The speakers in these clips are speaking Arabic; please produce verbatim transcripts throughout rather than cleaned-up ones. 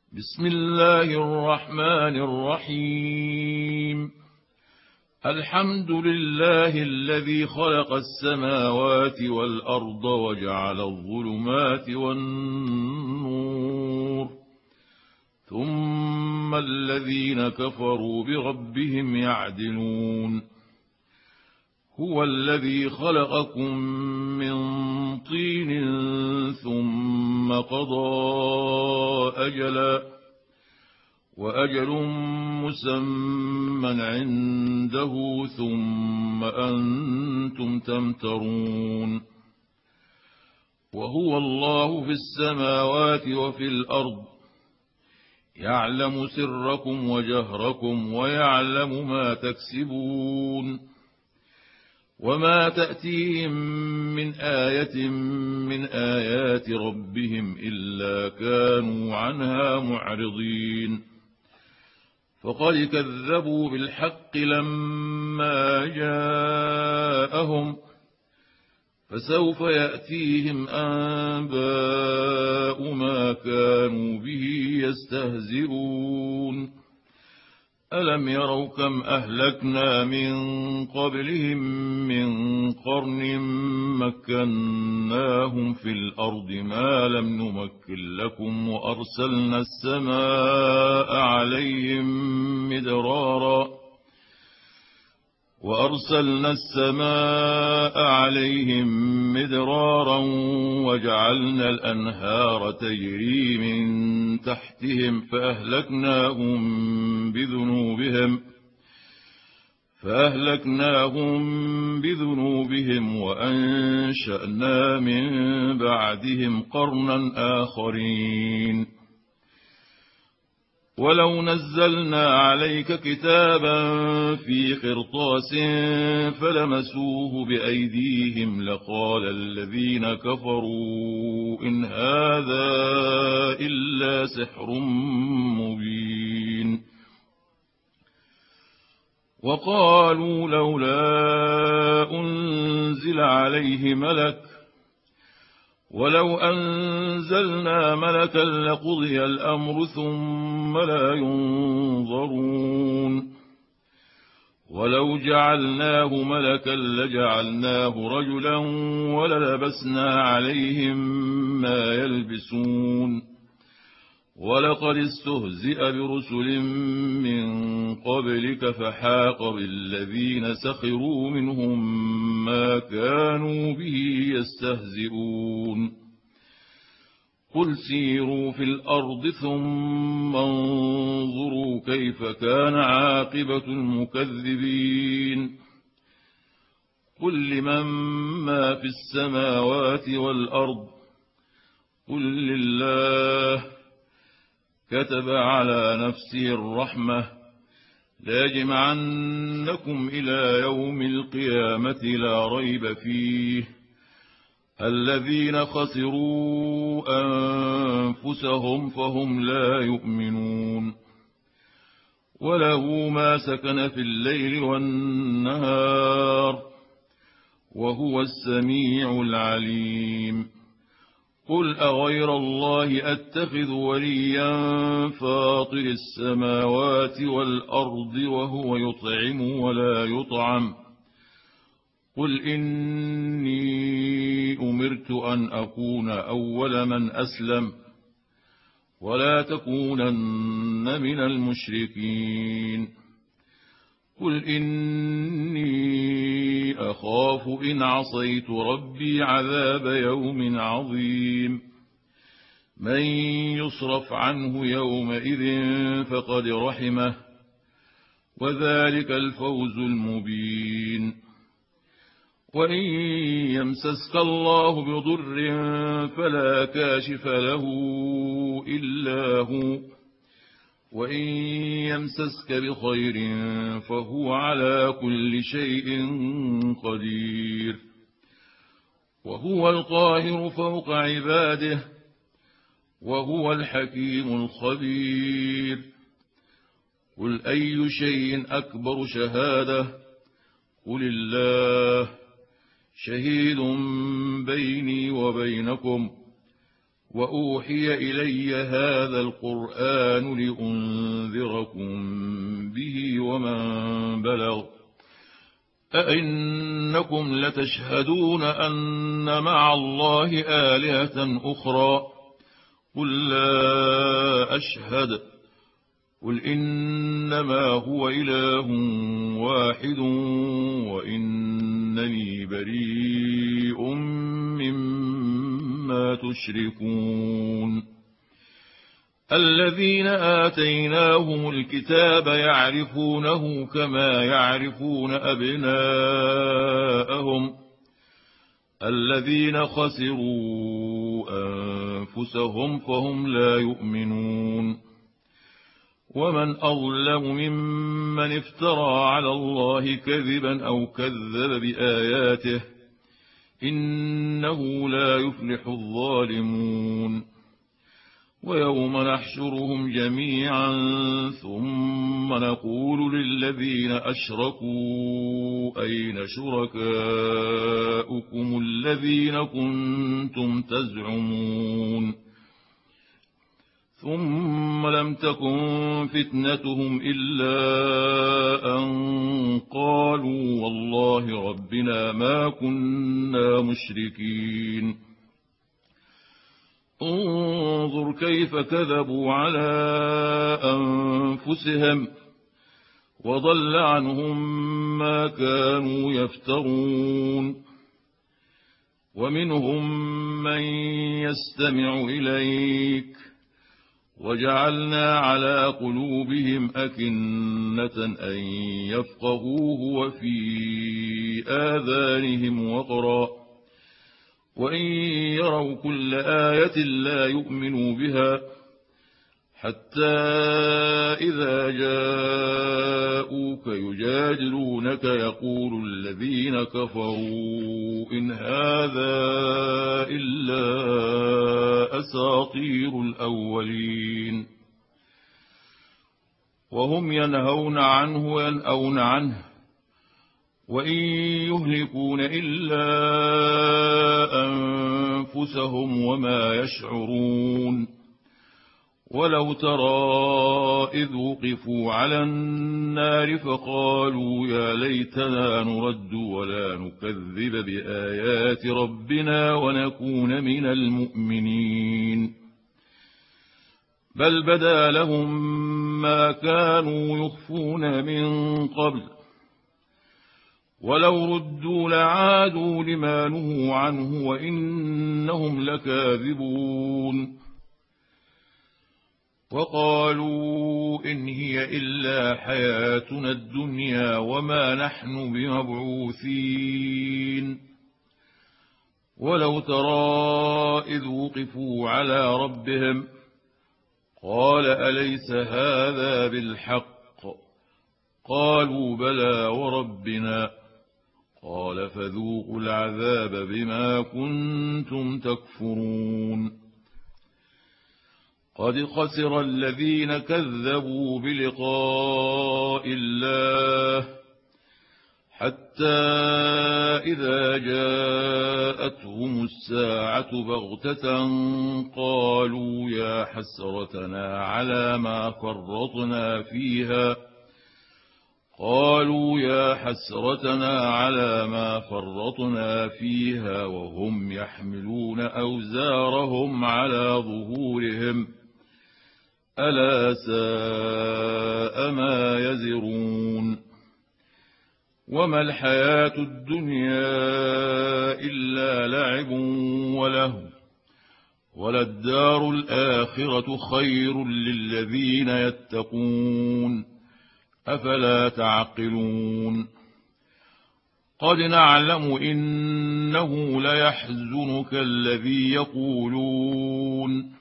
بسم الله الرحمن الرحيم. الحمد لله الذي خلق السماوات والأرض وجعل الظلمات والنور، ثم الذين كفروا بربهم يعدلون. هو الذي خلقكم من طين ثم قضى أجلا وأجل مسمى عنده ثم أنتم تمترون. وهو الله في السماوات وفي الأرض، يعلم سركم وجهركم ويعلم ما تكسبون. وما تأتيهم من آية من آيات ربهم إلا كانوا عنها معرضين. فقد كذبوا بالحق لما جاءهم، فسوف يأتيهم أنباء ما كانوا به يستهزئون. ألم يروا كم أهلكنا من قبلهم من قرن مكناهم في الأرض ما لم نمكن لكم، وأرسلنا السماء عليهم مدرارا وأرسلنا السماء عليهم مدرارا وجعلنا الأنهار تجري من تحتهم فأهلكناهم بذنوبهم فأهلكناهم بذنوبهم وأنشأنا من بعدهم قرنا آخرين. ولو نزلنا عليك كتابا في قرطاس فلمسوه بأيديهم لقال الذين كفروا إن هذا إلا سحر مبين. وقالوا لولا أنزل عليه ملك، ولو أنزلنا ملكا لقضي الأمر ثم لا ينظرون. ولو جعلناه ملكا لجعلناه رجلا وللبسنا عليهم ما يلبسون. ولقد استهزئ برسل من قبلك فحاق بالذين سخروا منهم ما كانوا به يستهزئون. قل سيروا في الأرض ثم انظروا كيف كان عاقبة المكذبين. قل لمن ما في السماوات والأرض قل لله. كتب على نفسه الرحمة ليجمعنكم إلى يوم القيامة لا ريب فيه. الذين خسروا أنفسهم فهم لا يؤمنون. وله ما سكن في الليل والنهار وهو السميع العليم. قل أغير الله أتخذ وليا فاطر السماوات والأرض وهو يطعم ولا يطعم. قل إني أمرت أن أكون أول من أسلم ولا تكونن من المشركين. قل إني أخاف إن عصيت ربي عذاب يوم عظيم. من يصرف عنه يومئذ فقد رحمه وذلك الفوز المبين. وإن يمسسك الله بضر فلا كاشف له إلا هو، وإن يمسسك بخير فهو على كل شيء قدير. وهو القاهر فوق عباده وهو الحكيم الخبير. قل أي شيء أكبر شهادة قل الله. شهيد بيني وبينكم وأوحي إلي هذا القرآن لأنذركم به ومن بلغ أئنكم لتشهدون أن مع الله آلهة أخرى قل لا أشهد قل إنما هو إله واحد وإنني بريء مما تشركون الذين آتيناهم الكتاب يعرفونه كما يعرفون أبناءهم الذين خسروا أنفسهم فهم لا يؤمنون ومن أظلم ممن افترى على الله كذبا أو كذب بآياته إنه لا يفلح الظالمون ويوم نحشرهم جميعا ثم نقول للذين أشركوا أين شركاؤكم الذين كنتم تزعمون ثم لم تكن فتنتهم إلا أن قالوا والله ربنا ما كنا مشركين انظر كيف كذبوا على أنفسهم وضل عنهم ما كانوا يفترون ومنهم من يستمع إليك وجعلنا على قلوبهم أكنة أن يفقهوه وفي آذانهم وقرا وإن يروا كل آية لا يؤمنوا بها حتى إذا جاءوك يجادلونك يقول الذين كفروا إن هذا إلا أساطير الأولين وهم ينهون عنه وينأون عنه وإن يهلكون إلا أنفسهم وما يشعرون ولو ترى إذ وقفوا على النار فقالوا يا ليتنا نرد ولا نكذب بآيات ربنا ونكون من المؤمنين بل بدا لهم ما كانوا يخفون من قبل ولو ردوا لعادوا لما نهوا عنه وإنهم لكاذبون وقالوا إن هي إلا حياتنا الدنيا وما نحن بمبعوثين ولو ترى إذ وقفوا على ربهم قال أليس هذا بالحق قالوا بلى وربنا قال فذوقوا العذاب بما كنتم تكفرون قد خسر الذين كذبوا بلقاء الله حتى إذا جاءتهم الساعة بغتة قالوا يا حسرتنا على ما فرطنا فيها قالوا يا حسرتنا على ما فرطنا فيها وهم يحملون أوزارهم على ظهورهم ألا ساء ما يزرون وما الحياة الدنيا إلا لعب ولهو وللدار الآخرة خير للذين يتقون أفلا تعقلون قد نعلم إنه ليحزنك الذي يقولون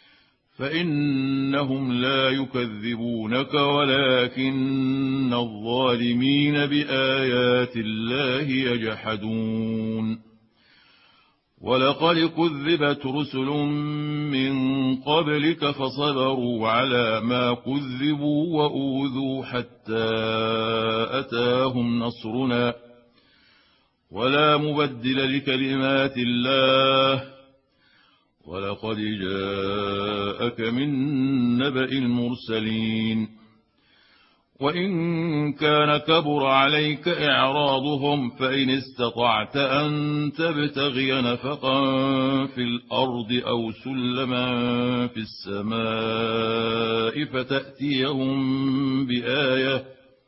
فإنهم لا يكذبونك ولكن الظالمين بآيات الله يجحدون ولقد كذبت رسل من قبلك فصبروا على ما كذبوا وأوذوا حتى أتاهم نصرنا ولا مبدل لكلمات الله ولقد جاءك من نبأ المرسلين وإن كان كبر عليك إعراضهم فإن استطعت أن تبتغي نفقا في الأرض أو سلما في السماء فتأتيهم بآية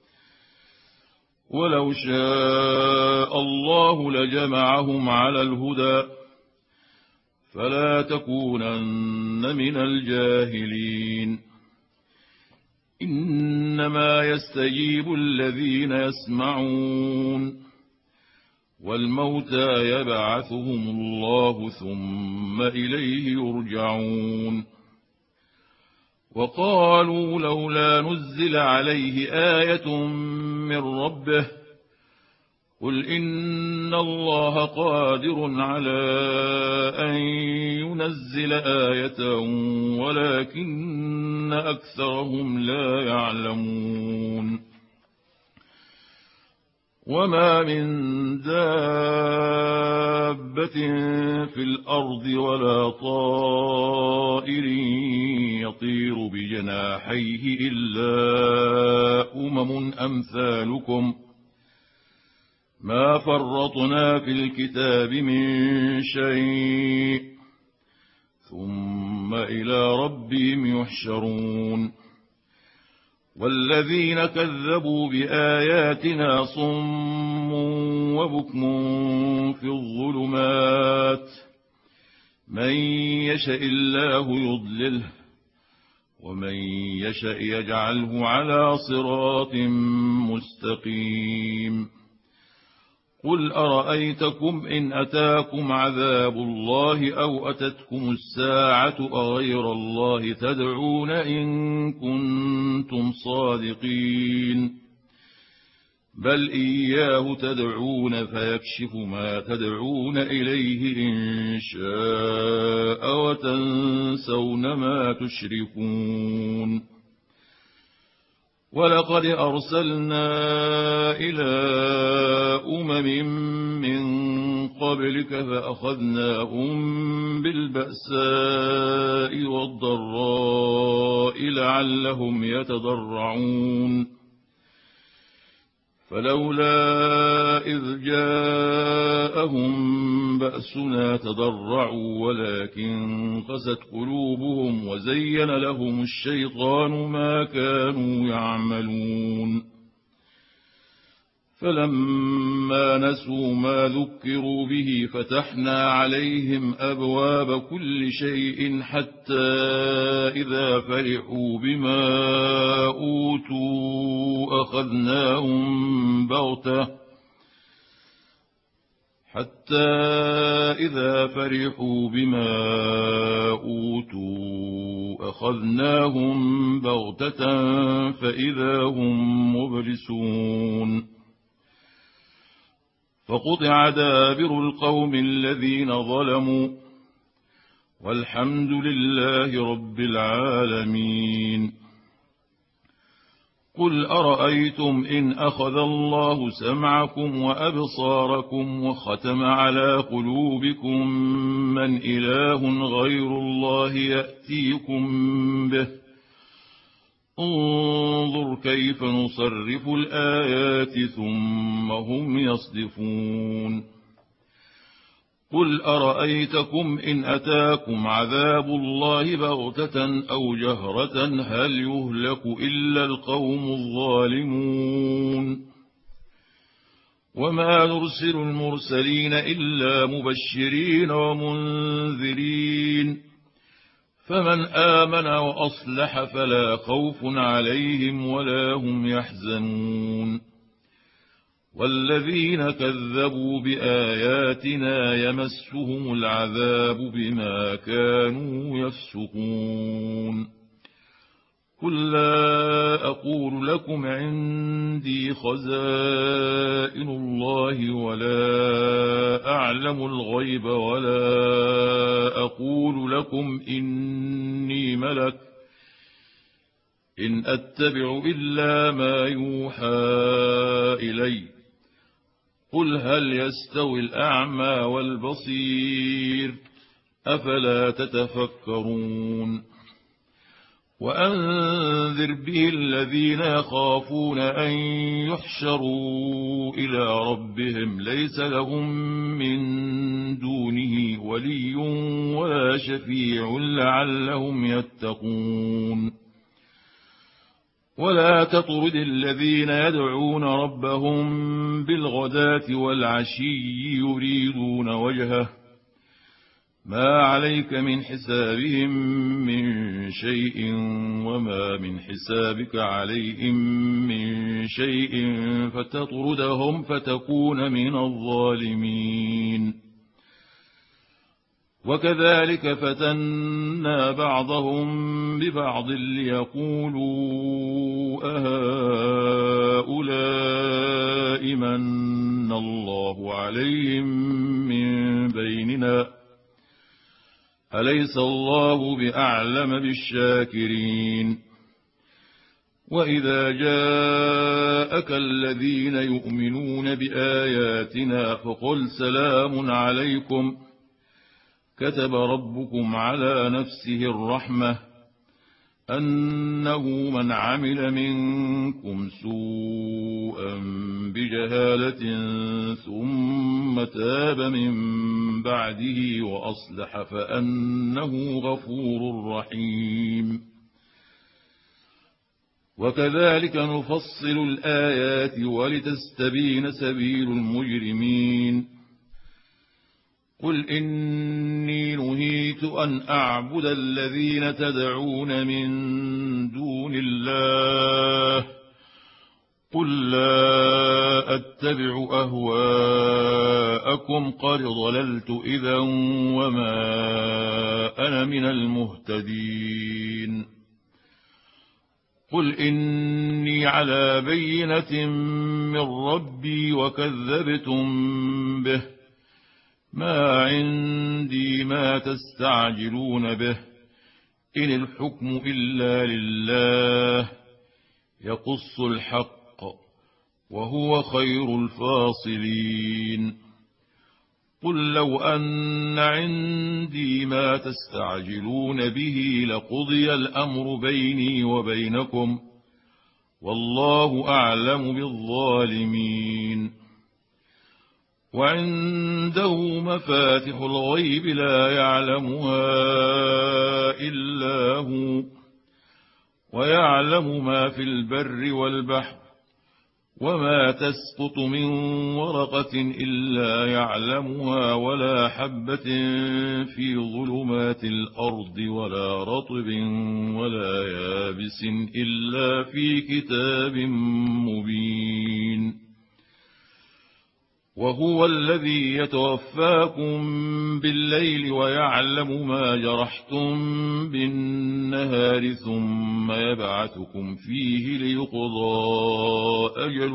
ولو شاء الله لجمعهم على الهدى فلا تكونن من الجاهلين إنما يستجيب الذين يسمعون والموتى يبعثهم الله ثم إليه يرجعون وقالوا لولا نزل عليه آية من ربه قل إن الله قادر على أن ينزل آية ولكن أكثرهم لا يعلمون وما من دابة في الأرض ولا طائر يطير بجناحيه إلا أمم أمثالكم ما فرطنا في الكتاب من شيء ثم إلى ربهم يحشرون والذين كذبوا بآياتنا صم وبكم في الظلمات من يشاء الله يضلله ومن يشاء يجعله على صراط مستقيم قل أرأيتكم إن أتاكم عذاب الله أو أتتكم الساعة أغير الله تدعون إن كنتم صادقين بل إياه تدعون فيكشف ما تدعون إليه إن شاء وتنسون ما تشركون ولقد أرسلنا إلى أمم من قبلك فأخذناهم بالبأساء والضراء لعلهم يتضرعون فلولا إذ جاءهم بأسنا تضرعوا ولكن قست قلوبهم وزين لهم الشيطان ما كانوا يعملون فلما نسوا ما ذكروا به فتحنا عليهم أبواب كل شيء حتى إذا فرحوا بما أوتوا أخذناهم بغتة حتى إذا فرحوا بما أوتوا أخذناهم بغتة فإذا هم مبلسون فقطع دابر القوم الذين ظلموا والحمد لله رب العالمين قل أرأيتم إن أخذ الله سمعكم وأبصاركم وختم على قلوبكم من إله غير الله يأتيكم به انظر كيف نصرف الآيات ثم هم يصدفون قل أرأيتكم إن أتاكم عذاب الله بغتة أو جهرة هل يهلك إلا القوم الظالمون وما نرسل المرسلين إلا مبشرين ومنذرين فمن آمن وأصلح فلا خوف عليهم ولا هم يحزنون والذين كذبوا بآياتنا يمسهم العذاب بما كانوا يفسقون قل لا أقول لكم عندي خزائن الله ولا أعلم الغيب ولا أقول لكم إني ملك إن أتبع إلا ما يوحى إلي قل هل يستوي الأعمى والبصير أفلا تتفكرون وأنذر به الذين يخافون أن يحشروا إلى ربهم ليس لهم من دونه ولي ولا شفيع لعلهم يتقون ولا تطرد الذين يدعون ربهم بالغداة والعشي يريدون وجهه ما عليك من حسابهم من شيء وما من حسابك عليهم من شيء فتطردهم فتكون من الظالمين وكذلك فتنا بعضهم ببعض ليقولوا أهؤلاء من الله عليهم من بيننا أليس الله بأعلم بالشاكرين وإذا جاءك الذين يؤمنون بآياتنا فقل سلام عليكم كتب ربكم على نفسه الرحمة أنه من عمل منكم سوءا بجهالة ثم تاب من بعده وأصلح فأنه غفور رحيم وكذلك نفصل الآيات ولتستبين سبيل المجرمين قل إني نهيت أن أعبد الذين تدعون من دون الله قل لا أتبع أهواءكم قد ضللت إذا وما أنا من المهتدين قل إني على بينة من ربي وكذبتم به ما عندي ما تستعجلون به إن الحكم إلا لله يقص الحق وهو خير الفاصلين قل لو أن عندي ما تستعجلون به لقضي الأمر بيني وبينكم والله أعلم بالظالمين وعنده مفاتح الغيب لا يعلمها إلا هو ويعلم ما في البر والبحر وما تسقط من ورقة إلا يعلمها ولا حبة في ظلمات الأرض ولا رطب ولا يابس إلا في كتاب مبين وهو الذي يتوفاكم بالليل ويعلم ما جرحتم بالنهار ثم يبعثكم فيه ليقضى أجل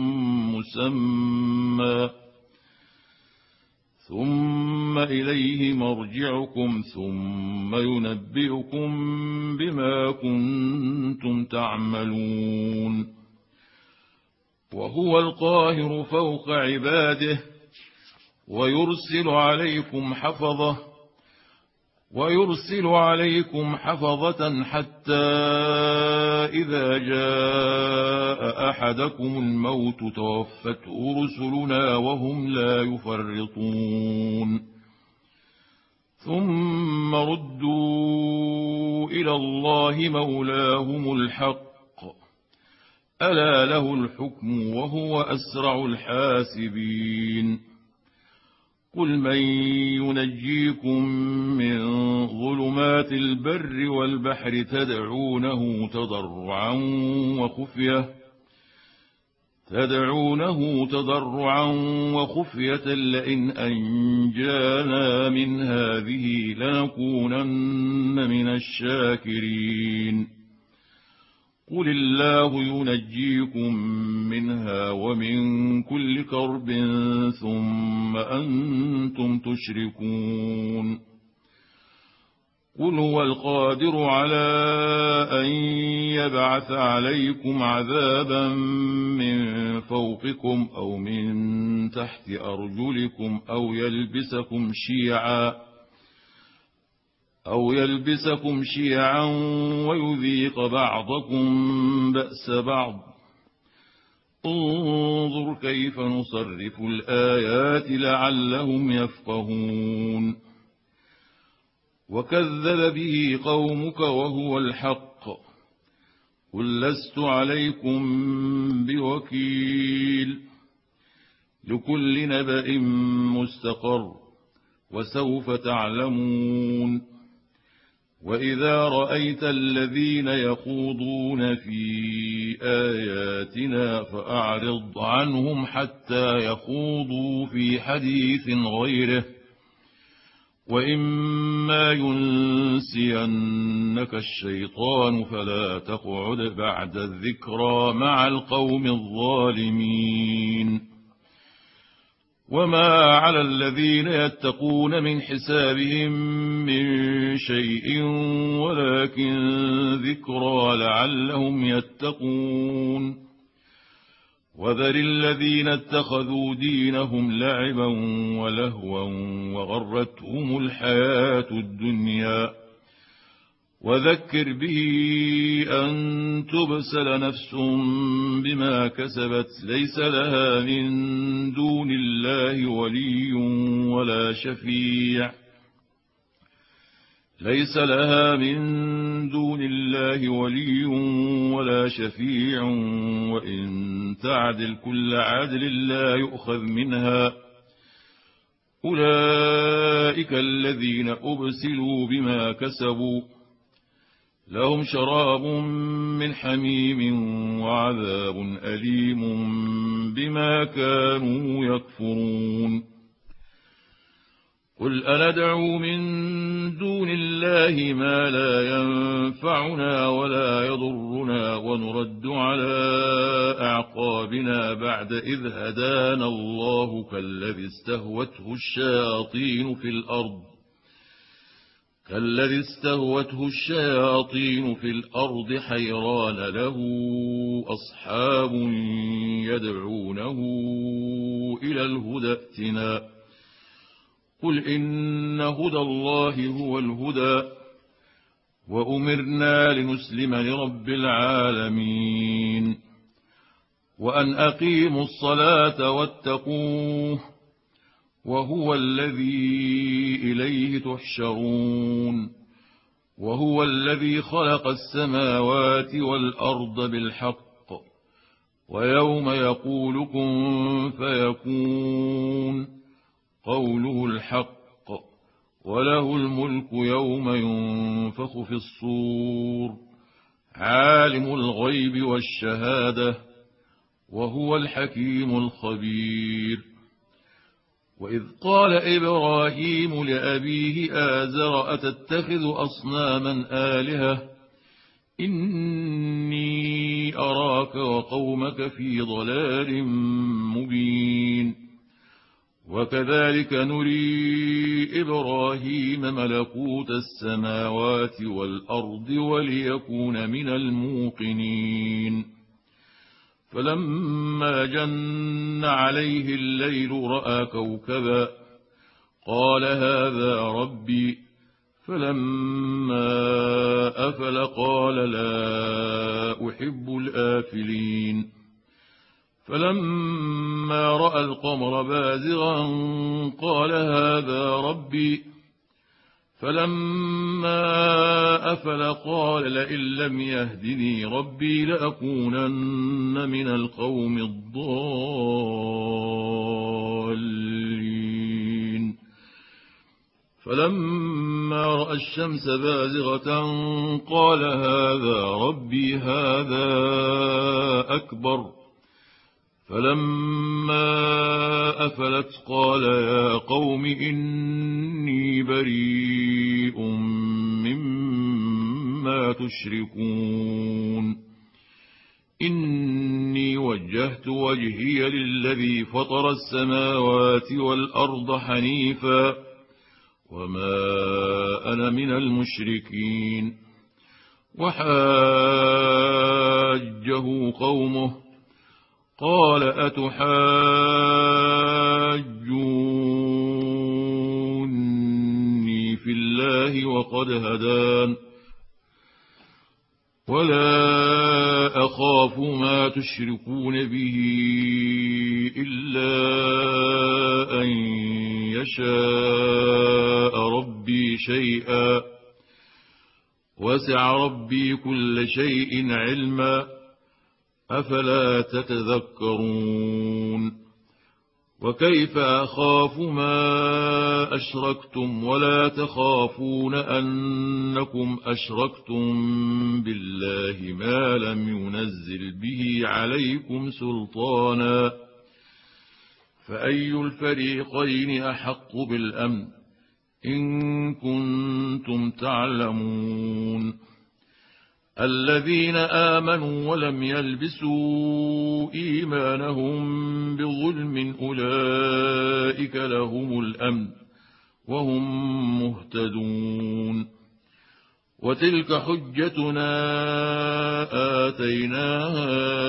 مسمى ثم إليه مرجعكم ثم ينبئكم بما كنتم تعملون وهو القاهر فوق عباده ويرسل عليكم حفظة ويرسل عليكم حفظة حتى إذا جاء أحدكم الموت توفته رسلنا وهم لا يفرطون ثم ردوا إلى الله مولاهم الحق ألا له الحكم وهو أسرع الحاسبين قل من ينجيكم من ظلمات البر والبحر تدعونه تضرعا وخفية تدعونه تضرعا وخفية لئن أنجانا من هذه لنكونن من الشاكرين قل الله ينجيكم منها ومن كل كرب ثم أنتم تشركون قل هو القادر على أن يبعث عليكم عذابا من فوقكم أو من تحت أرجلكم أو يلبسكم شيعا أو يلبسكم شيعا ويذيق بعضكم بأس بعض. انظر كيف نصرف الآيات لعلهم يفقهون. وكذب به قومك وهو الحق قل لست عليكم بوكيل. لكل نبأ مستقر وسوف تعلمون. وإذا رأيت الذين يخوضون في آياتنا فأعرض عنهم حتى يخوضوا في حديث غيره. وإما ينسينك الشيطان فلا تقعد بعد الذكرى مع القوم الظالمين. وما على الذين يتقون من حسابهم من شيء ولكن ذكرى لعلهم يتقون. وذر الذين اتخذوا دينهم لعبا ولهوا وغرتهم الحياة الدنيا. وذكر به أن تبسل نفس بما كسبت ليس لها من دون الله ولي ولا شفيع ليس لها من دون الله ولي ولا شفيع وإن تعدل كل عدل لا يؤخذ منها. أولئك الذين أبسلوا بما كسبوا لهم شراب من حميم وعذاب أليم بما كانوا يكفرون. قل أندعو من دون الله ما لا ينفعنا ولا يضرنا ونرد على أعقابنا بعد إذ هدانا الله كالذي استهوته الشياطين في الأرض كالذي استهوته الشياطين في الأرض حيران له أصحاب يدعونه إلى الهدى ائتنا. قل إن هدى الله هو الهدى وأمرنا لنسلم لرب العالمين. وأن أقيموا الصلاة واتقوه وهو الذي إليه تحشرون. وهو الذي خلق السماوات والأرض بالحق ويوم يقول كن فيكون قوله الحق وله الملك يوم ينفخ في الصور عالم الغيب والشهادة وهو الحكيم الخبير. وإذ قال إبراهيم لأبيه آزر أتتخذ أصناما آلهة إني أراك وقومك في ضلال مبين. وكذلك نري إبراهيم ملكوت السماوات والأرض وليكون من الموقنين. فلما جن عليه الليل رأى كوكبا قال هذا ربي فلما أفل قال لا أحب الآفلين. فلما رأى القمر بازغا قال هذا ربي فلما أفل قال لئن لم يهدني ربي لأكونن من القوم الضالين. فلما رأى الشمس بازغة قال هذا ربي هذا أكبر. فلما أفلت قال يا قوم إني بريء مما تشركون. إني وجهت وجهي للذي فطر السماوات والأرض حنيفا وما أنا من المشركين. وحاجه قومه قال أتحاجوني في الله الله وقد هدان ولا أخاف ما تشركون به إلا أن يشاء ربي شيئا وسع ربي كل شيء علما أفلا تتذكرون وكيف أخاف ما أشركتم ولا تخافون أنكم أشركتم بالله ما لم ينزل به عليكم سلطانا فأي الفريقين أحق بالأمن إن كنتم تعلمون الذين آمنوا ولم يلبسوا إيمانهم بظلم أولئك لهم الأمن وهم مهتدون وتلك حجتنا آتيناها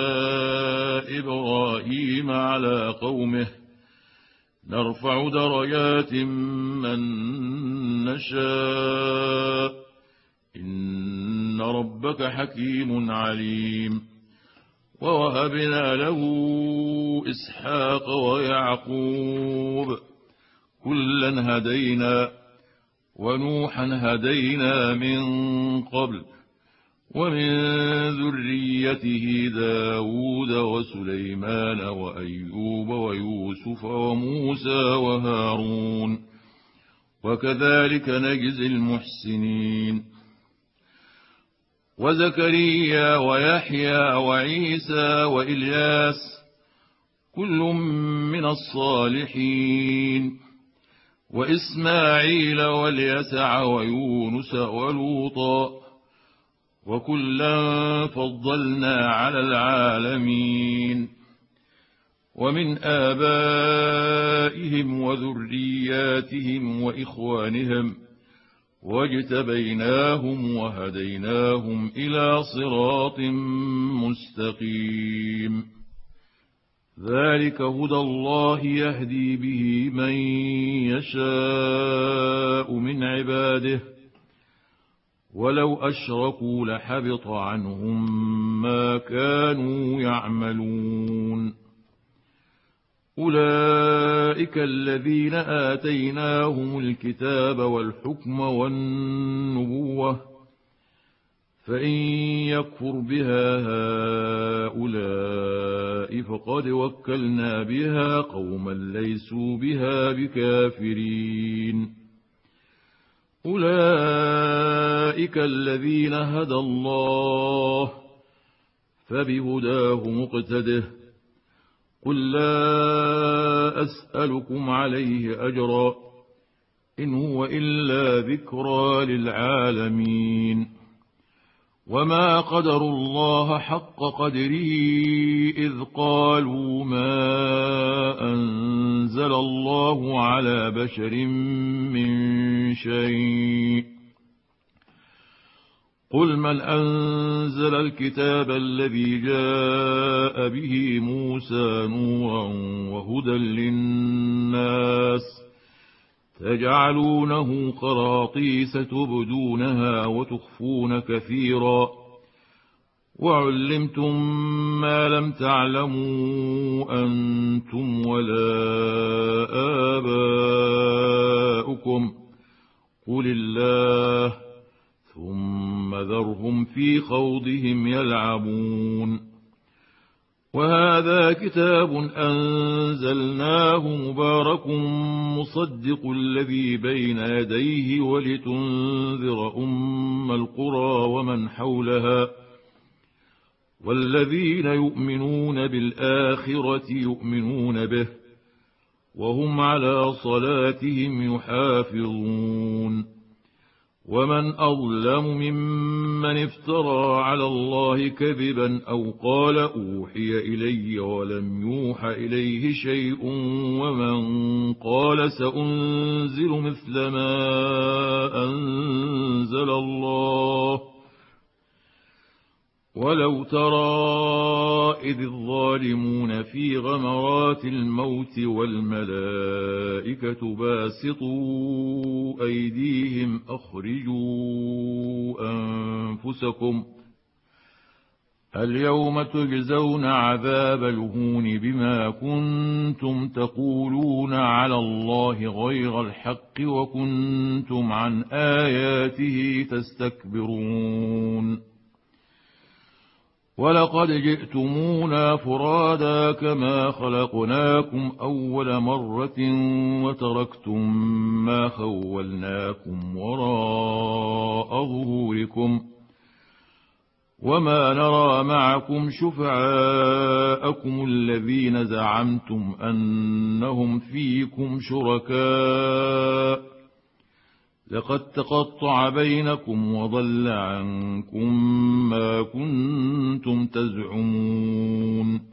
إبراهيم على قومه نرفع درجات من نشاء إن ربك حكيم عليم ووهبنا له إسحاق ويعقوب كلا هدينا ونوحا هدينا من قبل ومن ذريته داود وسليمان وأيوب ويوسف وموسى وهارون وكذلك نجزي المحسنين وزكريا ويحيى وعيسى وإلياس كل من الصالحين وإسماعيل واليسع ويونس ولوطا وكلا فضلنا على العالمين ومن آبائهم وذرياتهم وإخوانهم واجتبيناهم وهديناهم إلى صراط مستقيم ذلك هدى الله يهدي به من يشاء من عباده ولو أشركوا لحبط عنهم ما كانوا يعملون أولئك الذين آتيناهم الكتاب والحكم والنبوة فإن يكفر بها هؤلاء فقد وكلنا بها قوما ليسوا بها بكافرين أولئك الذين هدى الله فبهداه مقتده قل لا أسألكم عليه أجرا إن هو إلا ذكرى للعالمين وما قدروا الله حق قدره إذ قالوا ما أنزل الله على بشر من شيء قل من أنزل الكتاب الذي جاء به موسى نورا وهدى للناس تجعلونه قراطيس تبدونها وتخفون كثيرا وعلمتم ما لم تعلموا أنتم ولا آباؤكم قل الله ثم ذرهم في خوضهم يلعبون وهذا كتاب أنزلناه مبارك مصدق الذي بين يديه ولتنذر أم القرى ومن حولها والذين يؤمنون بالآخرة يؤمنون به وهم على صلاتهم يحافظون ومن أظلم ممن افترى على الله كذبا أو قال أوحي إلي ولم يوح إليه شيء ومن قال سأنزل مثل ما أنزل الله ولو ترى إذ الظالمون في غمرات الموت والملائكة باسطوا أيديهم أخرجوا أنفسكم اليوم تجزون عذاب الهون بما كنتم تقولون على الله غير الحق وكنتم عن آياته تستكبرون ولقد جئتمونا فرادا كما خلقناكم أول مرة وتركتم ما خولناكم وراء ظهوركم وما نرى معكم شفعاءكم الذين زعمتم أنهم فيكم شركاء لقد تقطع بينكم وضل عنكم ما كنتم تزعمون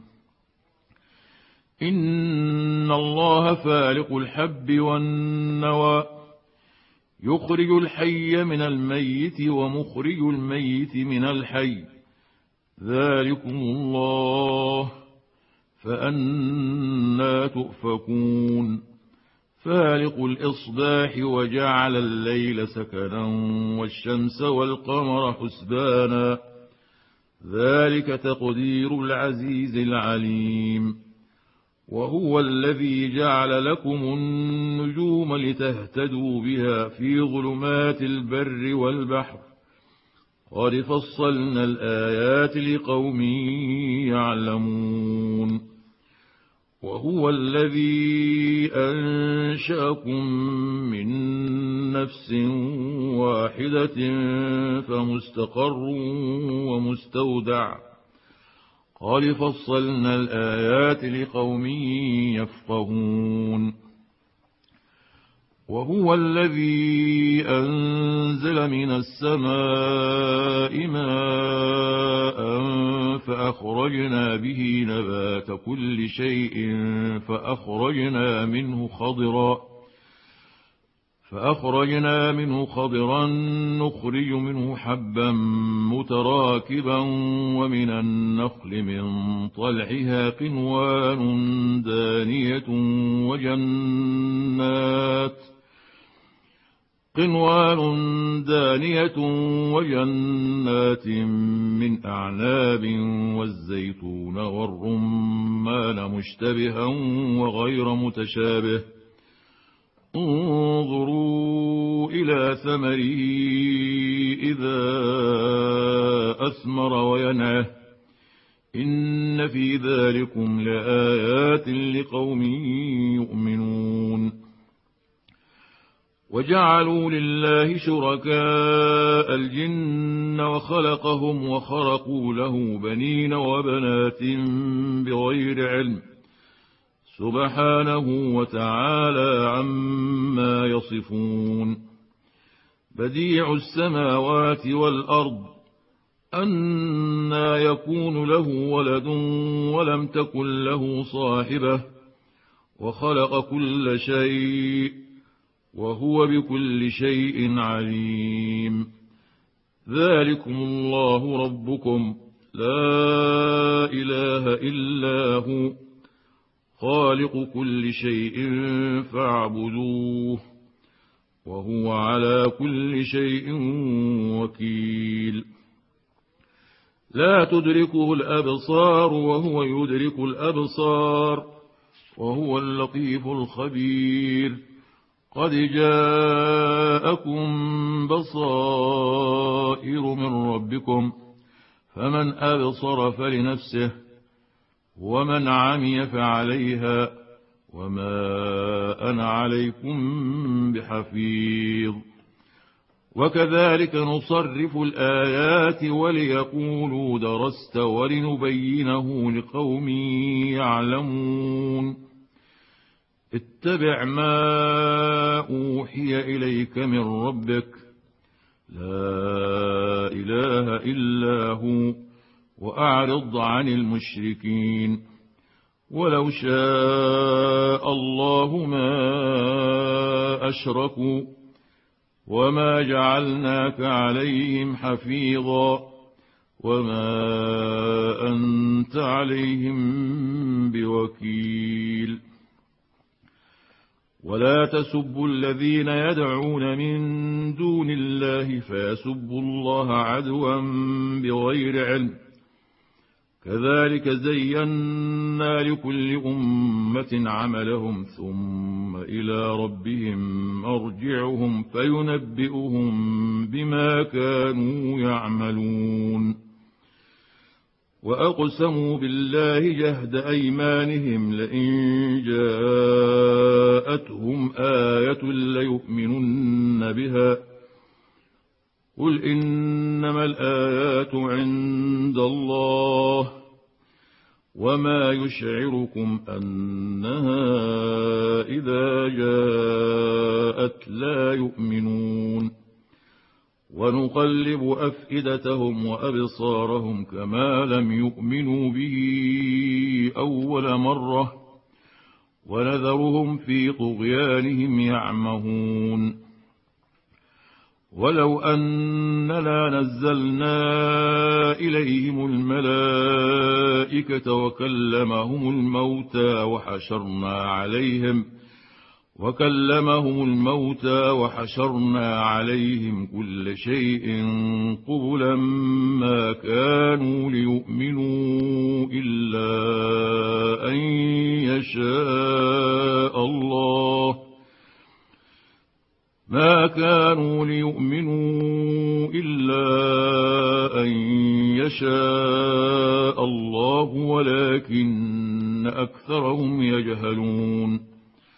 إن الله فالق الحب والنوى يخرج الحي من الميت ومخرج الميت من الحي ذلكم الله فأنى تؤفكون فالق الإصباح وجعل الليل سكنا والشمس والقمر حسبانا ذلك تقدير العزيز العليم وهو الذي جعل لكم النجوم لتهتدوا بها في ظلمات البر والبحر قد فصلنا الآيات لقوم يعلمون وهو الذي أنشأكم من نفس واحدة فمستقر ومستودع قد فصلنا الآيات لقوم يفقهون وهو الذي أنزل من السماء ماء فأخرجنا به نبات كل شيء فأخرجنا منه خضرا فأخرجنا منه خضرا نخرج منه حبا متراكبا ومن النخل من طلعها قنوان دانية وجنات قنوان دانية وجنات من أعناب والزيتون والرمان مشتبها وغير متشابه انظروا إلى ثمره إذا أثمر وينعه إن في ذلكم لآيات لقوم يؤمنون وجعلوا لله شركاء الجن وخلقهم وخرقوا له بنين وبنات بغير علم سبحانه وتعالى عما يصفون بديع السماوات والأرض أنى يكون له ولد ولم تكن له صاحبة وخلق كل شيء وهو بكل شيء عليم ذلكم الله ربكم لا إله إلا هو خالق كل شيء فاعبدوه وهو على كل شيء وكيل لا تدركه الأبصار وهو يدرك الأبصار وهو اللطيف الخبير قد جاءكم بصائر من ربكم فمن أبصر فلنفسه ومن عمي فعليها وما أنا عليكم بحفيظ وكذلك نصرف الآيات وليقولوا درست ولنبينه لقوم يعلمون اتبع ما أوحي إليك من ربك لا إله إلا هو وأعرض عن المشركين ولو شاء الله ما أشركوا وما جعلناك عليهم حفيظا وما أنت عليهم بوكيل. ولا تسبوا الذين يدعون من دون الله فيسبوا الله عدوا بغير علم، كذلك زينا لكل أمة عملهم ثم إلى ربهم مرجعهم فينبئهم بما كانوا يعملون. وأقسموا بالله جهد أيمانهم لئن جاءتهم آية ليؤمنن بها، قل إنما الآيات عند الله وما يشعركم أنها إذا جاءت لا يؤمنون. ونقلب أفئدتهم وأبصارهم كما لم يؤمنوا به أول مرة ونذرهم في طغيانهم يعمهون. ولو أننا نزلنا إليهم الملائكة وكلمهم الموتى وحشرنا عليهم وكلمهم الموتى وحشرنا عليهم كل شيء قبلا ما كانوا ليؤمنوا إلا أن يشاء الله ما كانوا ليؤمنوا إلا أن يشاء الله ولكن أكثرهم يجهلون.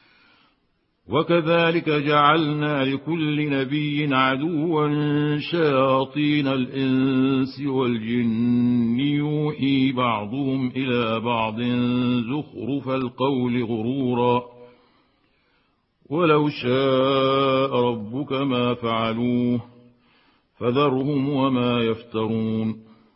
وكذلك جعلنا لكل نبي عدوا شياطين الإنس والجن يوحي بعضهم إلى بعض زخرف القول غرورا، ولو شاء ربك ما فعلوه فذرهم وما يفترون.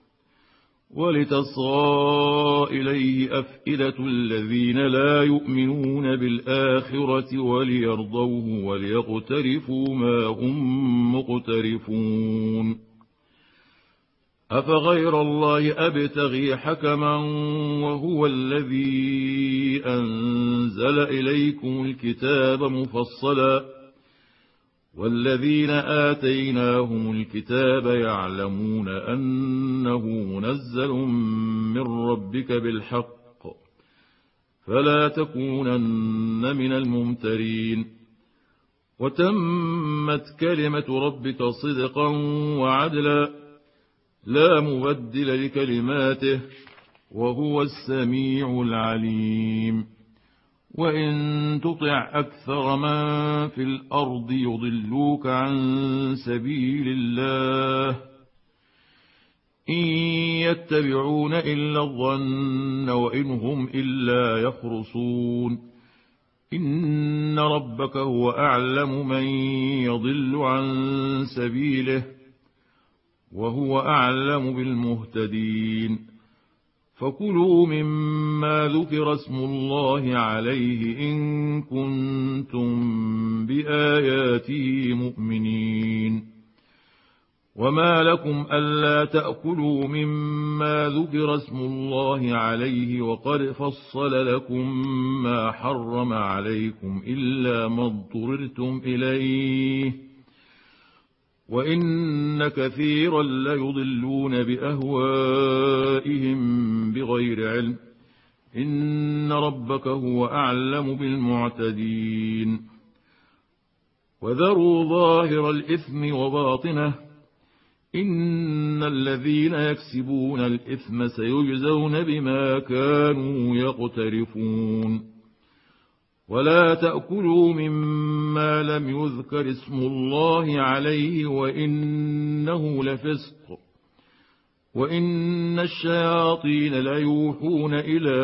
ولتصغى إليه أفئدة الذين لا يؤمنون بالآخرة وليرضوه وليقترفوا ما هم مقترفون. أفغير الله أبتغي حكما وهو الذي أنزل إليكم الكتاب مفصلا والذين آتيناهم الكتاب يعلمون أنه منزل من ربك بالحق فلا تكونن من الممترين. وتمت كلمة ربك صدقا وعدلا لا مبدل لكلماته وهو السميع العليم. وإن تطع أكثر من في الأرض يضلوك عن سبيل الله إن يتبعون إلا الظن وإن هم إلا يخرصون. إن ربك هو أعلم من يضل عن سبيله وهو أعلم بالمهتدين. فكلوا مما ذكر اسم الله عليه إن كنتم بآياته مؤمنين. وما لكم ألا تأكلوا مما ذكر اسم الله عليه وقد فصل لكم ما حرم عليكم إلا ما اضطررتم إليه وإن كثيرا ليضلون بأهوائهم بغير علم إن ربك هو أعلم بالمعتدين. وذروا ظاهر الإثم وباطنه إن الذين يكسبون الإثم سيجزون بما كانوا يقترفون. ولا تأكلوا مما لم يذكر اسم الله عليه وإنه لفسق وإن الشياطين ليوحون إلى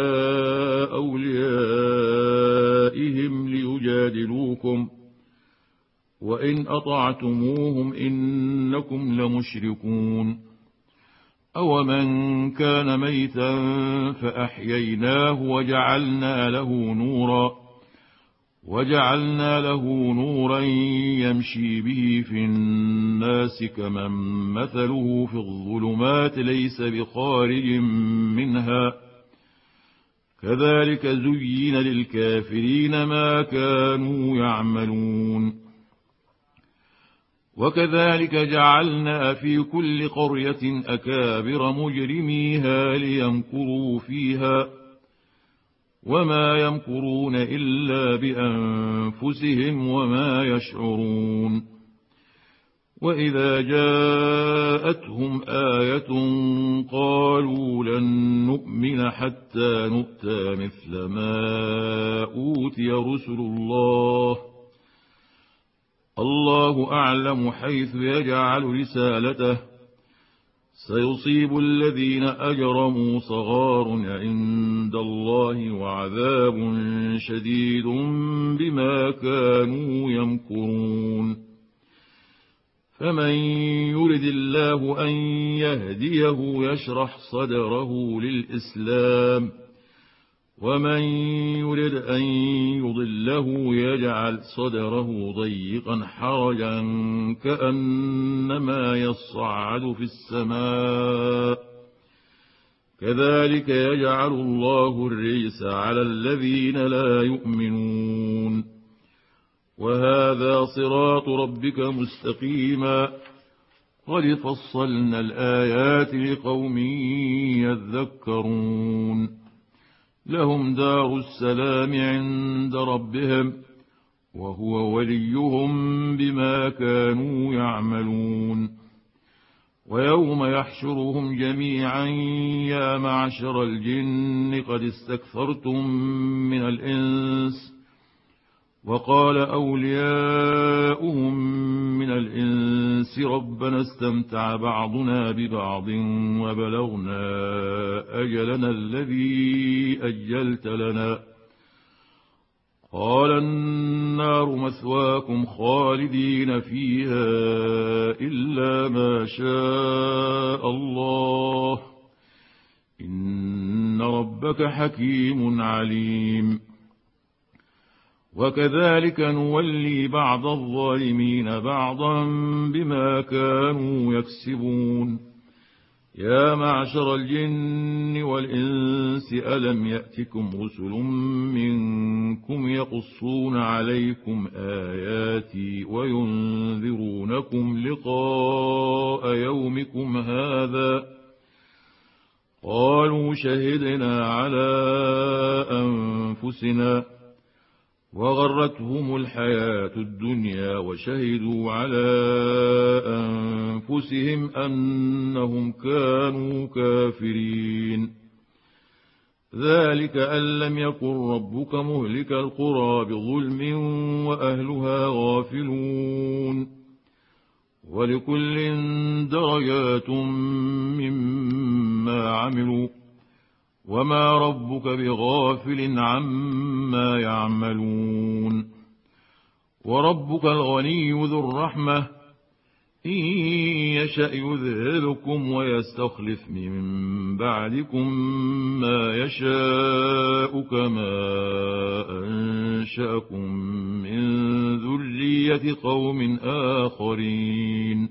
أوليائهم ليجادلوكم وإن أطعتموهم إنكم لمشركون. أومن كان ميتا فأحييناه وجعلنا له نورا وجعلنا له نورا يمشي به في الناس كمن مثله في الظلمات ليس بخارج منها كذلك زين للكافرين ما كانوا يعملون وكذلك جعلنا في كل قرية أكابر مجرميها ليمكروا فيها وما يمكرون إلا بأنفسهم وما يشعرون وإذا جاءتهم آية قالوا لن نؤمن حتى نؤتى مثل ما أوتي رسل الله الله أعلم حيث يجعل رسالته سيصيب الذين أجرموا صغار عند الله وعذاب شديد بما كانوا يمكرون فمن يرد الله أن يهديه يشرح صدره للإسلام ومن يرد أن يضله يجعل صدره ضيقا حرجا كأنما يصعد في السماء كذلك يجعل الله الرجس على الذين لا يؤمنون وهذا صراط ربك مستقيما قد فصلنا الآيات لقوم يذكرون لهم دار السلام عند ربهم وهو وليهم بما كانوا يعملون ويوم يحشرهم جميعا يا معشر الجن قد استكثرتم من الإنس وقال أولياؤهم من الإنس ربنا استمتع بعضنا ببعض وبلغنا أجلنا الذي أجلت لنا قال النار مثواكم خالدين فيها إلا ما شاء الله إن ربك حكيم عليم وكذلك نولي بعض الظالمين بعضا بما كانوا يكسبون يا معشر الجن والإنس ألم يأتكم رسل منكم يقصون عليكم آياتي وينذرونكم لقاء يومكم هذا قالوا شهدنا على أنفسنا وغرتهم الحياة الدنيا وشهدوا على أنفسهم أنهم كانوا كافرين ذلك أن لم يكن ربك مهلك القرى بظلم وأهلها غافلون ولكل درجات مما عملوا وما ربك بغافل عما يعملون وربك الغني ذو الرحمة إن يشأ يذهبكم ويستخلف من بعدكم ما يشاء كما أنشأكم من ذرية قوم آخرين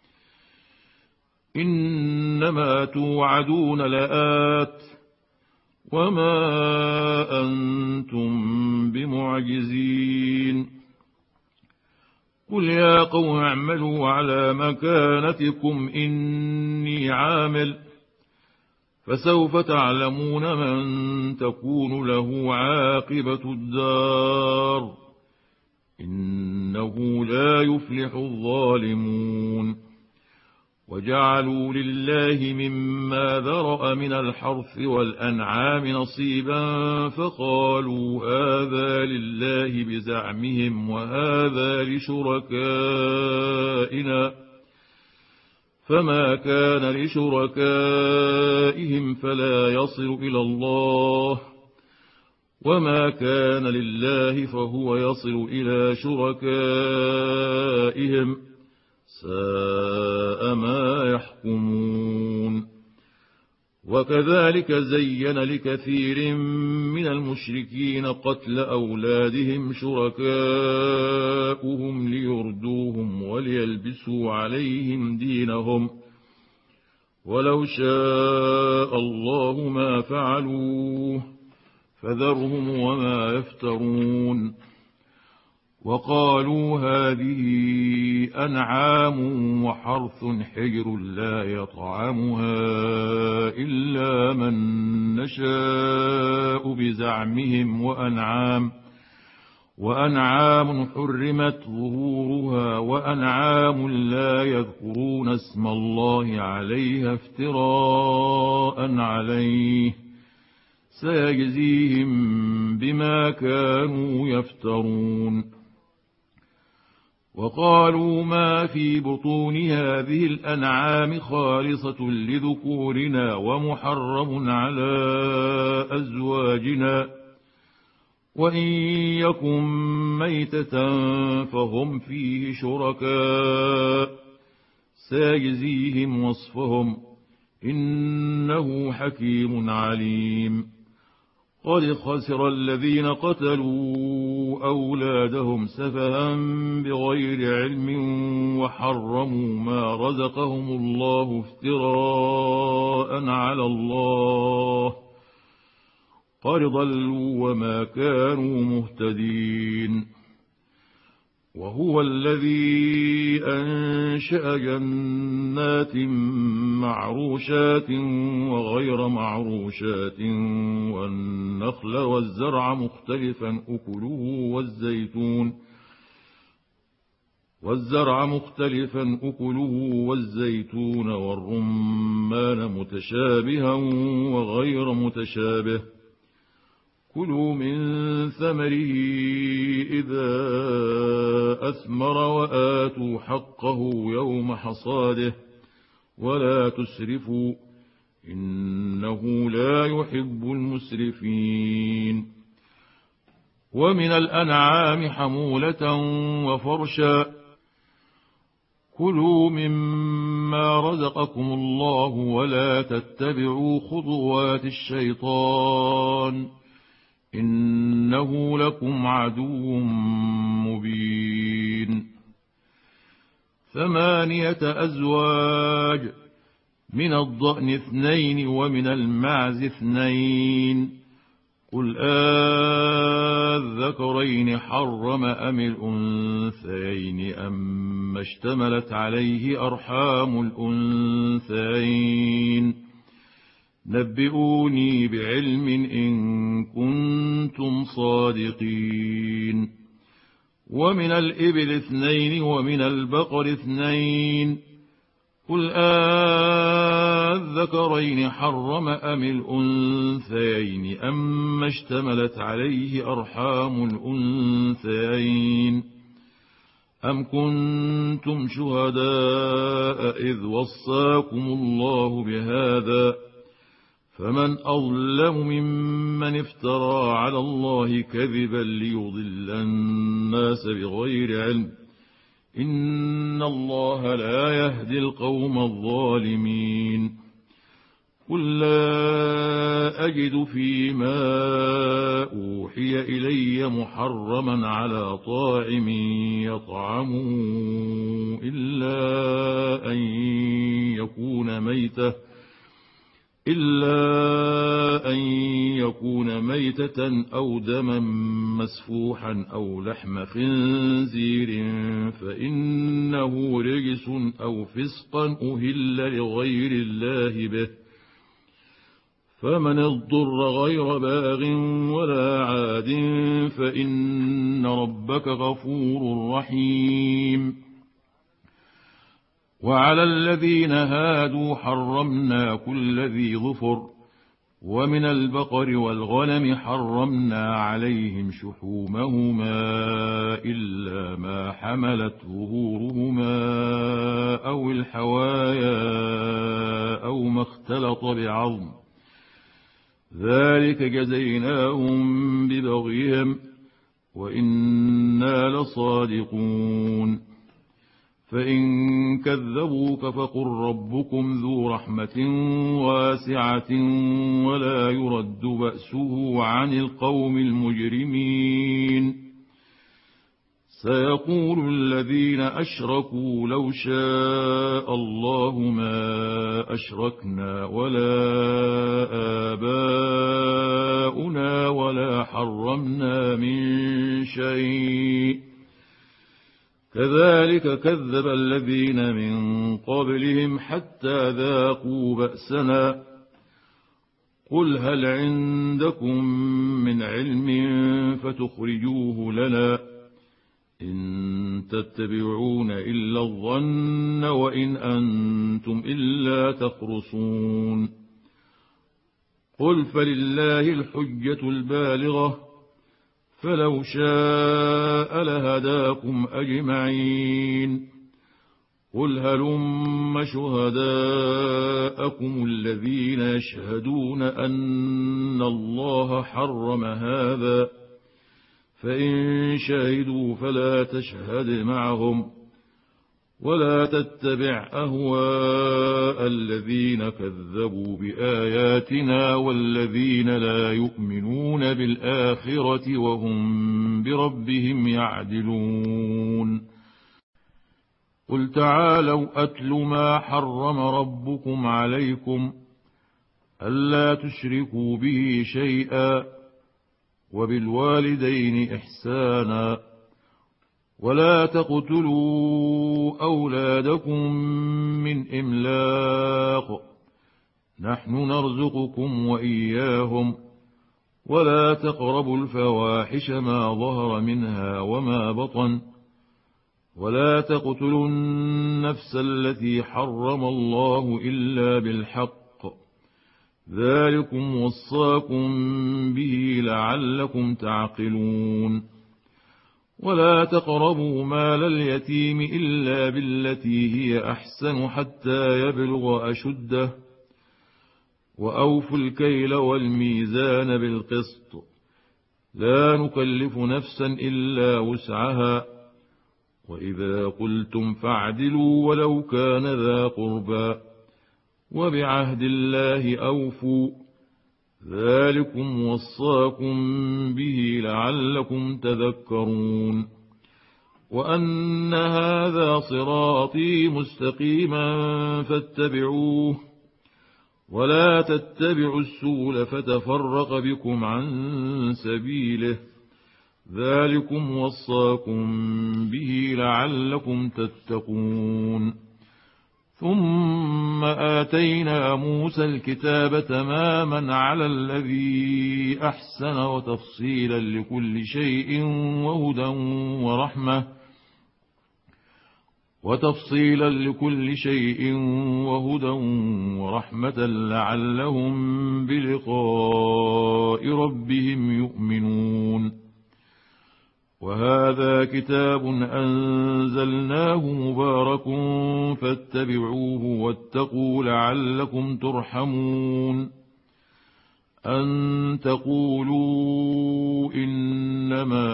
إنما توعدون لآت وما أنتم بمعجزين قل يا قوم اعملوا على مكانتكم إني عامل فسوف تعلمون من تكون له عاقبة الدار إنه لا يفلح الظالمون وجعلوا لله مما ذرأ من الحرث والأنعام نصيبا فقالوا هذا لله بزعمهم وهذا لشركائنا فما كان لشركائهم فلا يصل إلى الله وما كان لله فهو يصل إلى شركائهم ساء ما يحكمون وكذلك زين لكثير من المشركين قتل أولادهم شركاؤهم ليردوهم وليلبسوا عليهم دينهم ولو شاء الله ما فعلوه فذرهم وما يفترون. وقالوا هذه أنعام وحرث حجر لا يطعمها إلا من نشاء بزعمهم وأنعام وأنعام حرمت ظهورها وأنعام لا يذكرون اسم الله عليها افتراء عليه سيجزيهم بما كانوا يفترون. وقالوا ما في بطون هذه الأنعام خالصة لذكورنا ومحرم على أزواجنا وإن يكن ميتة فهم فيه شركاء سيجزيهم وصفهم إنه حكيم عليم. قد خسر الذين قتلوا أولادهم سفها بغير علم وحرموا ما رزقهم الله افتراء على الله قد ضلوا وما كانوا مهتدين. وهو الذي أنشأ جنات معروشات وغير معروشات والنخل والزرع مختلفا أكله والزيتون والزرع مختلفا أكله والزيتون والرمان متشابها وغير متشابه كلوا من ثمره إذا أثمر وآتوا حقه يوم حصاده ولا تسرفوا إنه لا يحب المسرفين. ومن الأنعام حمولة وفرشا كلوا مما رزقكم الله ولا تتبعوا خطوات الشيطان إنه لكم عدو مبين. ثمانية أزواج من الضأن اثنين ومن المعز اثنين قل آذكرين حرم أم الأنثيين أم اشتملت عليه أرحام الأنثيين نبئوني بعلم إن كنتم صادقين. ومن الإبل اثنين ومن البقر اثنين قل آذكرين حرم أم الأنثيين أم اشتملت عليه أرحام الأنثيين أم كنتم شهداء إذ وصاكم الله بهذا فمن أظلم ممن افترى على الله كذبا ليضل الناس بغير علم إن الله لا يهدي القوم الظالمين. قل لا أجد فيما أوحي إلي محرما على طاعم يطعمه إلا أن يكون ميتة إلا أن يكون ميتة أو دما مسفوحا أو لحم خنزير فإنه رجس أو فسقا أهل لغير الله به فمن اضطر غير باغ ولا عاد فإن ربك غفور رحيم. وعلى الذين هادوا حرمنا كل ذي ظفر ومن البقر والغنم حرمنا عليهم شحومهما إلا ما حملت ظهورهما أو الحوايا أو ما اختلط بعظم ذلك جزيناهم ببغيهم وإنا لصادقون. فإن كذبوك فقل ربكم ذو رحمة واسعة ولا يرد بأسه عن القوم المجرمين. سيقول الذين أشركوا لو شاء الله ما أشركنا ولا آباؤنا ولا حرمنا من شيء كذلك كذب الذين من قبلهم حتى ذاقوا بأسنا. قل هل عندكم من علم فتخرجوه لنا إن تتبعون إلا الظن وإن أنتم إلا تخرصون. قل فلله الحجة البالغة فلو شاء لهداكم أجمعين. قل هلم شهداءكم الذين يشهدون أن الله حرم هذا فإن شهدوا فلا تشهد معهم ولا تتبع أهواء الذين كذبوا بآياتنا والذين لا يؤمنون بالآخرة وهم بربهم يعدلون. قل تعالوا أتل ما حرم ربكم عليكم ألا تشركوا به شيئا وبالوالدين إحسانا ولا تقتلوا أولادكم من إملاق نحن نرزقكم وإياهم ولا تقربوا الفواحش ما ظهر منها وما بطن ولا تقتلوا النفس التي حرم الله إلا بالحق ذلكم وصاكم به لعلكم تعقلون. ولا تقربوا مال اليتيم إلا بالتي هي أحسن حتى يبلغ أشده وأوفوا الكيل والميزان بالقسط لا نكلف نفسا إلا وسعها وإذا قلتم فاعدلوا ولو كان ذا قربى وبعهد الله أوفوا ذلكم وصاكم به لعلكم تذكرون. وأن هذا صراطي مستقيما فاتبعوه ولا تتبعوا السبل فتفرق بكم عن سبيله ذلكم وصاكم به لعلكم تتقون. ثم آتينا موسى الكتاب تماما على الذي أحسن وتفصيلا لكل شيء وهدى ورحمة وتفصيلا لكل شيء وهدى ورحمة لعلهم بلقاء ربهم يؤمنون. وهذا كتاب أنزلناه مبارك فاتبعوه واتقوا لعلكم ترحمون. أن تقولوا إنما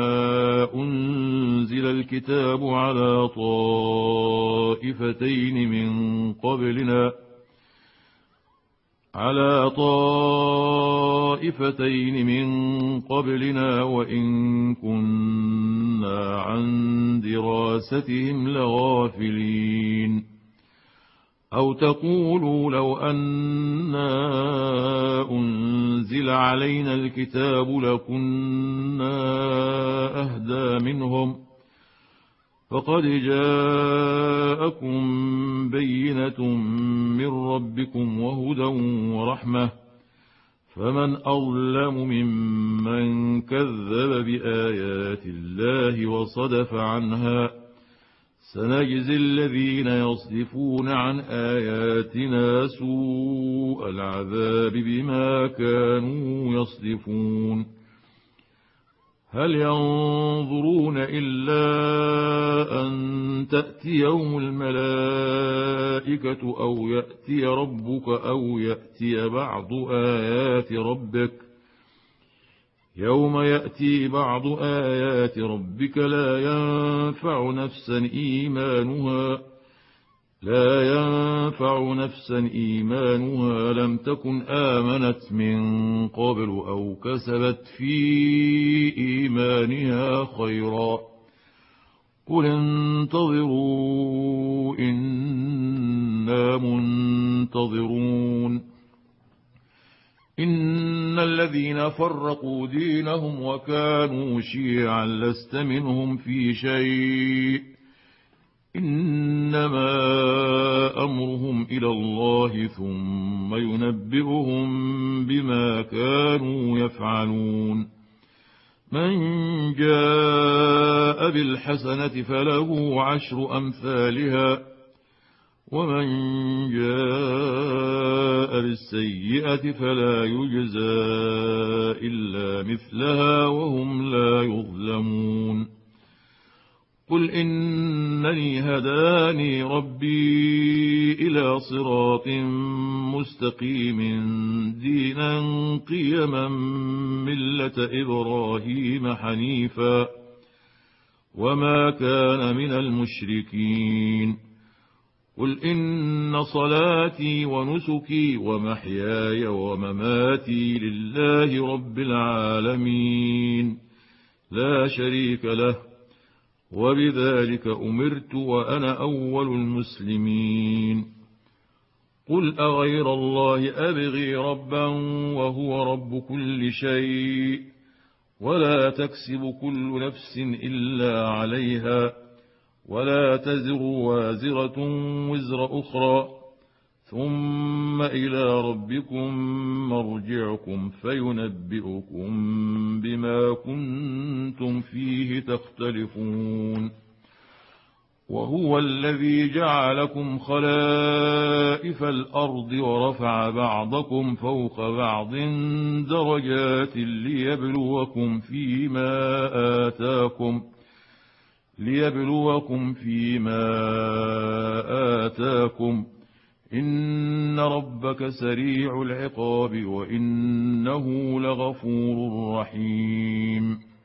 أنزل الكتاب على طائفتين من قبلنا على طائفتين من قبلنا وإن كنا عن دراستهم لغافلين. أو تقولوا لو أنا أنزل علينا الكتاب لكنا أهدى منهم فقد جاءكم بينة من ربكم وهدى ورحمة فمن أظلم ممن كذب بآيات الله وصدف عنها سنجزي الذين يصدفون عن آياتنا سوء العذاب بما كانوا يصدفون. هل ينظرون إلا أن تأتيهم الملائكة أو يأتي ربك أو يأتي بعض آيات ربك يوم يأتي بعض آيات ربك لا ينفع نفسا إيمانها لا ينفع نفسا إيمانها لم تكن آمنت من قبل أو كسبت في إيمانها خيرا قل انتظروا إنا منتظرون إن الذين فرقوا دينهم وكانوا شيعا لست منهم في شيء إنما أمرهم إلى الله ثم ينبئهم بما كانوا يفعلون من جاء بالحسنة فله عشر أمثالها ومن جاء بالسيئة فلا يجزى إلا مثلها وهم لا يظلمون قل إنني هداني ربي إلى صراط مستقيم دينا قيما ملة إبراهيم حنيفا وما كان من المشركين قل إن صلاتي ونسكي ومحياي ومماتي لله رب العالمين لا شريك له وبذلك أمرت وأنا أول المسلمين قل أغير الله أبغي ربا وهو رب كل شيء ولا تكسب كل نفس إلا عليها ولا تزر وازرة وزر أخرى ثم إلى ربكم مرجعكم فينبئكم بما كنتم فيه تختلفون وهو الذي جعلكم خلائف الأرض ورفع بعضكم فوق بعض درجات ليبلوكم فيما آتاكم ليبلوكم فيما آتاكم إن ربك سريع العقاب وإنه لغفور رحيم